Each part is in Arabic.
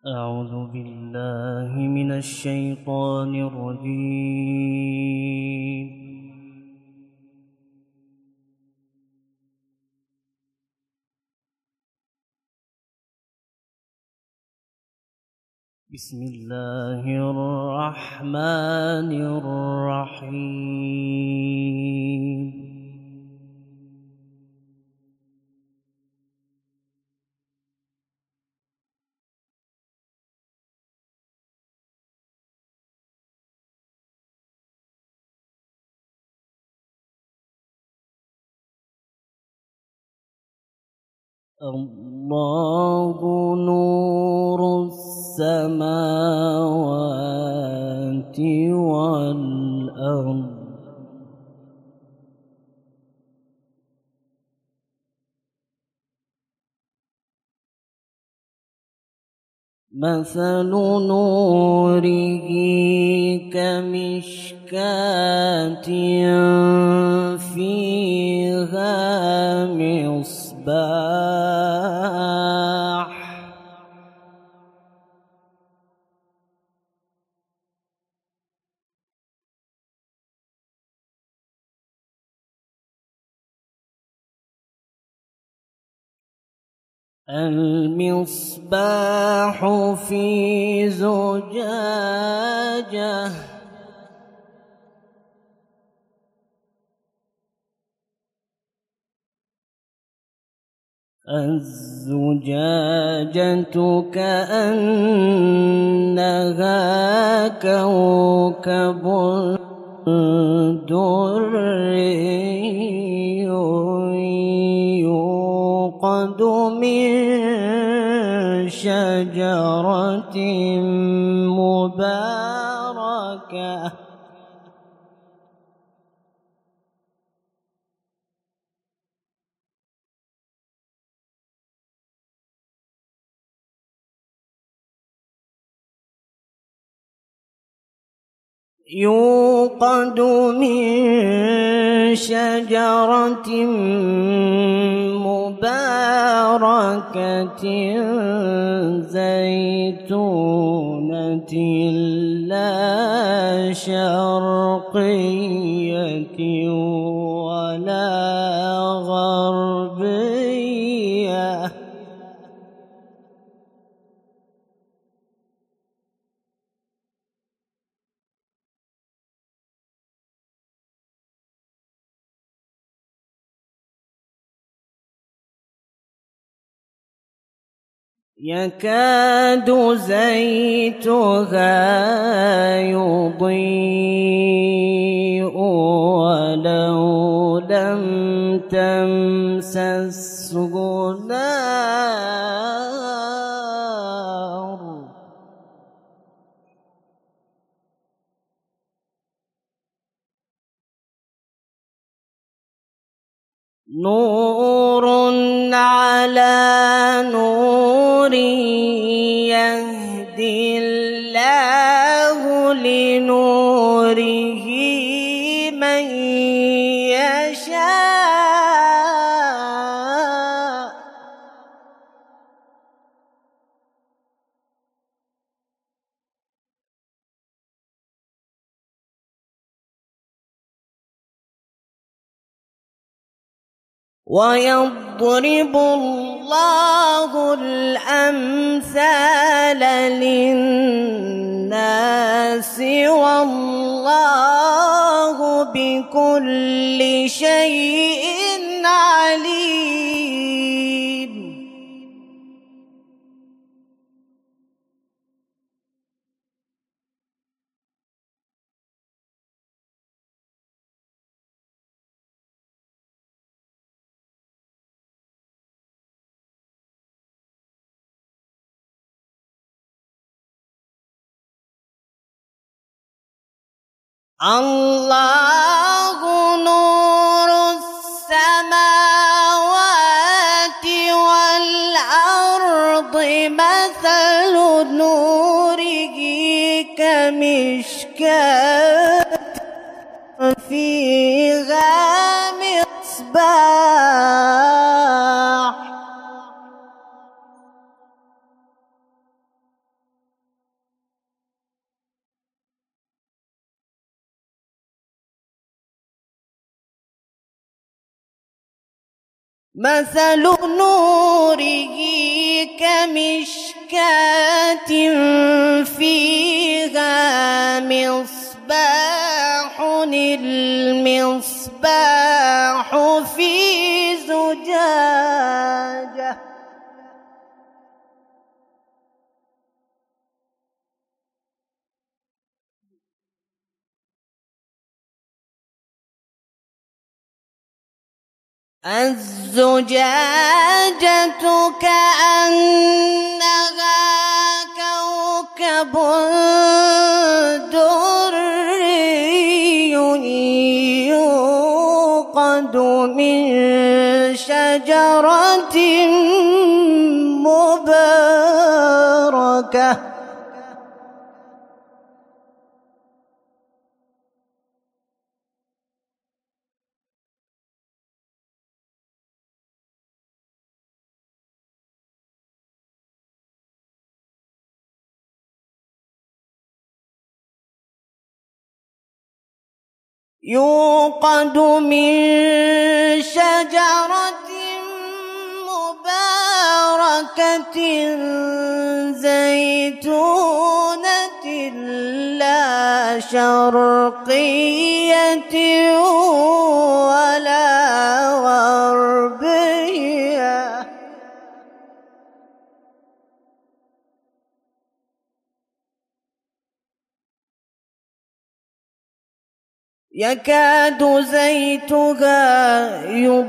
أعوذ بالله من الشيطان الرجيم. بسم الله الرحمن الرحيم. الله نور السماوات والأرض مثل نوره كمشكاة فيها مصباح المصباح في زجاجة الزجاجة كأنها كوكب دري يوقد من شجرة مباركة مباركة زيتونة لا شرقية ولا غربية يكاد زيتها يضيء ولو لم تمسسه نار نور على نور يهدي الله لنوره من يشاء ويضرب الله الأمثال للناس والله بكل شيء عليم الله نور السماوات والأرض مثل نوره كمشكاة فيها مصباح مثل نوره كمشكاة فيها مصباح، المصباح في زجاجة الزجاجة كأنها كوكب دري يوقد من شجرة مباركة يوقد من شجرة مباركة زيتونة لا شرقية ولا غربية يكاد زيتها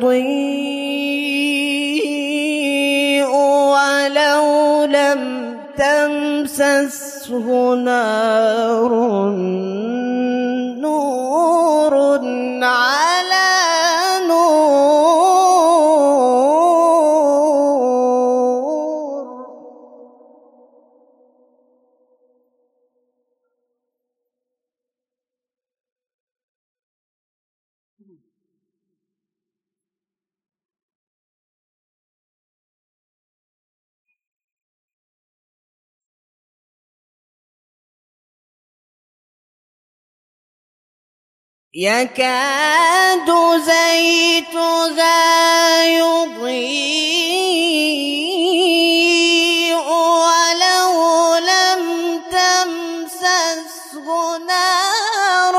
يضيء ولو لم تمسسه نار، نور على نور. يكاد زيتها يضيء ولو لم تمسسه نار،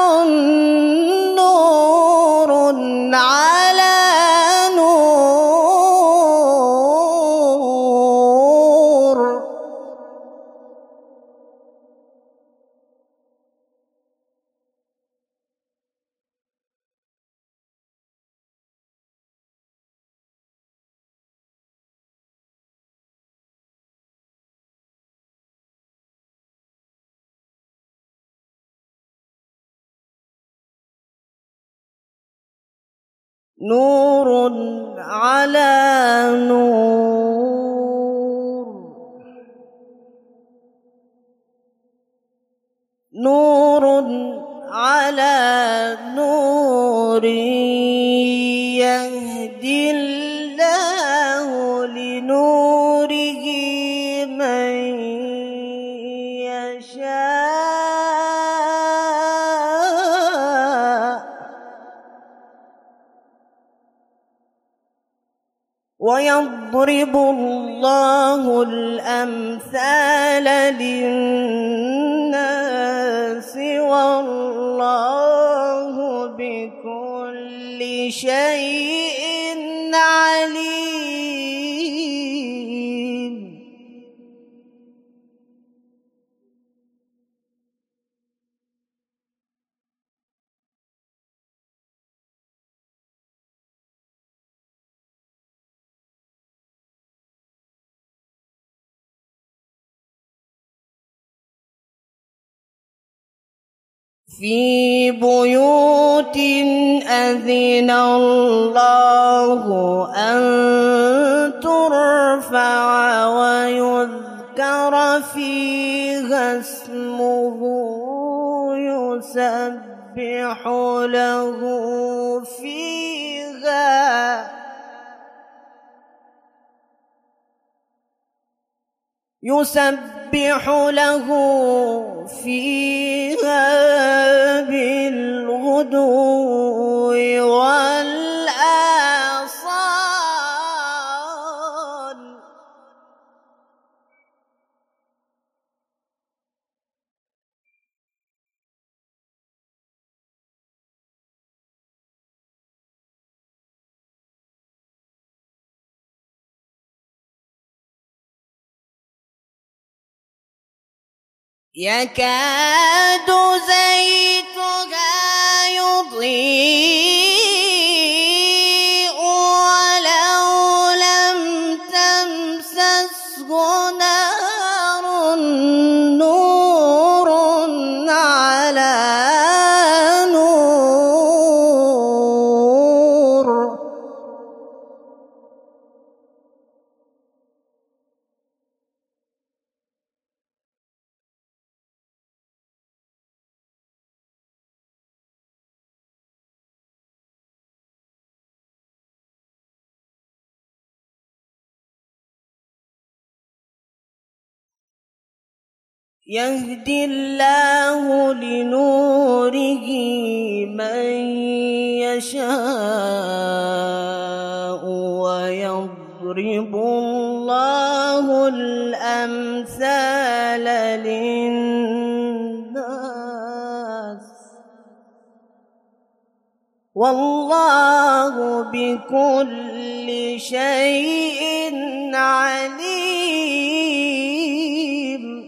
نور على نور. نور على نور، نور على نور، يهدي الله لنوره من يشاء ويضرب الله الأمثال للناس والله بكل شيء عليم. في بيوت أذن الله أن ترفع ويذكر فيها اسمه يسبح له فيها بالغدو والآصال. يكاد زيتها يضيء ولو لم تمسسه نار نور على نور. يهدي الله لنوره من يشاء ويضرب الله الأمثال للناس والله بكل شيء عليم.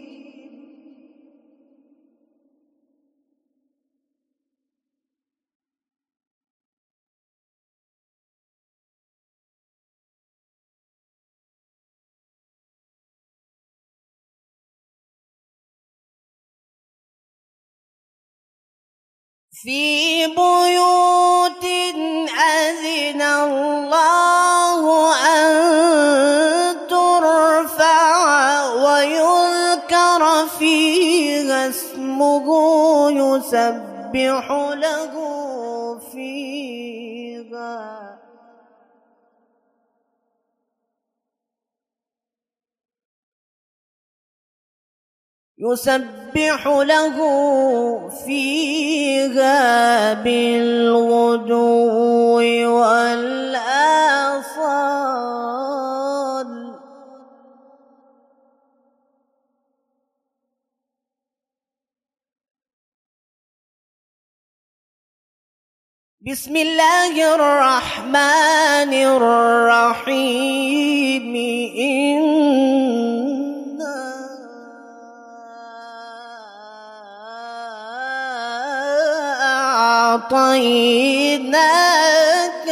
في بيوت أذن الله أن ترفع ويذكر فيها اسمه يسبح له فيها بالغدو والآصال. بسم الله الرحمن الرحيم. أعطيناك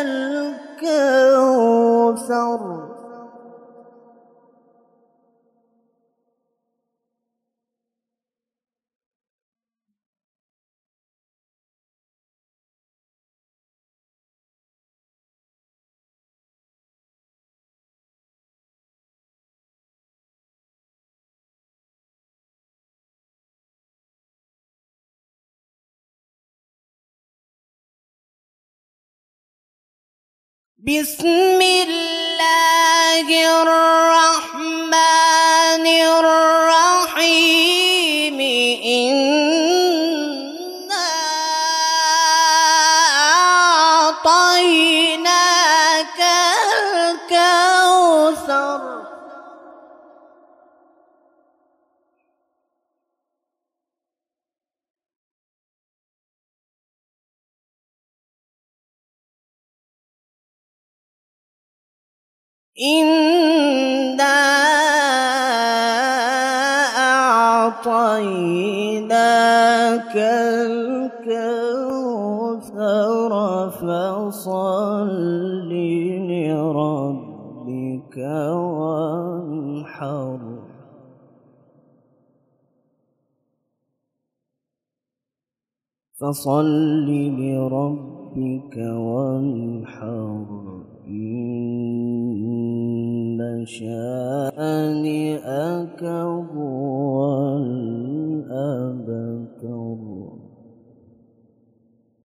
الكوثر. بسم الله الرحمن الرحيم. إنا أعطيناك الكوثر. إنا أعطيناك الكوثر فصل لربك وانحر. فصل لربك وانحر. إن شانئك